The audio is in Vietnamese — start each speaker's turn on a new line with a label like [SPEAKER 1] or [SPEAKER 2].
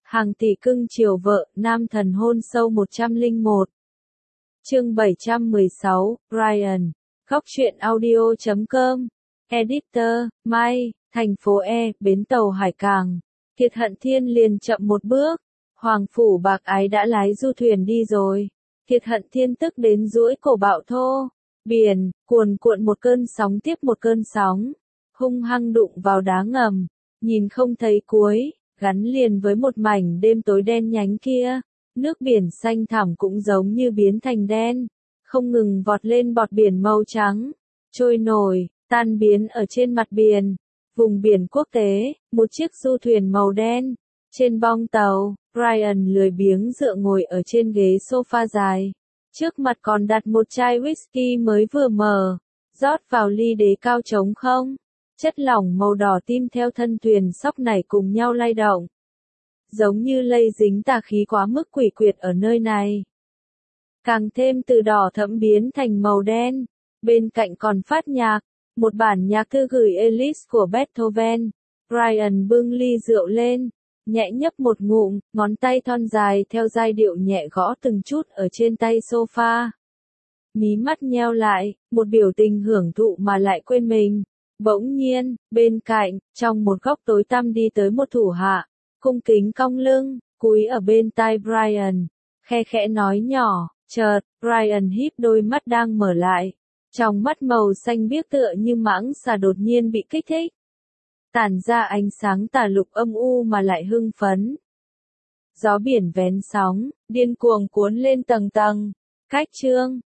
[SPEAKER 1] Hàng tỷ cưng chiều vợ, nam thần hôn sâu 101. Chương 716, Brian. Góc truyện audio.com. Editor, Mai, thành phố E, bến tàu Hải Cảng. Thiệt Hận Thiên liền chậm một bước. Hoàng phủ bạc ái đã lái du thuyền đi rồi. Thiệt Hận Thiên tức đến duỗi cổ bạo thô. Biển, cuồn cuộn một cơn sóng tiếp một cơn sóng. Hung hăng đụng vào đá ngầm. Nhìn không thấy cuối. Gắn liền với một mảnh đêm tối đen nhánh kia, nước biển xanh thẳm cũng giống như biến thành đen, không ngừng vọt lên bọt biển màu trắng, trôi nổi, tan biến ở trên mặt biển. Vùng biển quốc tế, một chiếc du thuyền màu đen, trên bong tàu, Brian lười biếng dựa ngồi ở trên ghế sofa dài, trước mặt còn đặt một chai whisky mới vừa mở, rót vào ly đế cao trống không. Chất lỏng màu đỏ tim theo thân thuyền sóc nảy cùng nhau lay động. Giống như lây dính tà khí quá mức quỷ quyệt ở nơi này. Càng thêm từ đỏ thẫm biến thành màu đen. Bên cạnh còn phát nhạc. Một bản nhạc thư gửi Alice của Beethoven. Brian bưng ly rượu lên. Nhẹ nhấp một ngụm, ngón tay thon dài theo giai điệu nhẹ gõ từng chút ở trên tay sofa. Mí mắt nheo lại, một biểu tình hưởng thụ mà lại quên mình. Bỗng nhiên, bên cạnh, trong một góc tối tăm đi tới một thủ hạ, cung kính cong lưng, cúi ở bên tai Brian, khe khẽ nói nhỏ, chợt, Brian híp đôi mắt đang mở lại, trong mắt màu xanh biếc tựa như mãng xà đột nhiên bị kích thích. Tản ra ánh sáng tà lục âm u mà lại hưng phấn. Gió biển vén sóng, điên cuồng cuốn lên tầng tầng, cách chương.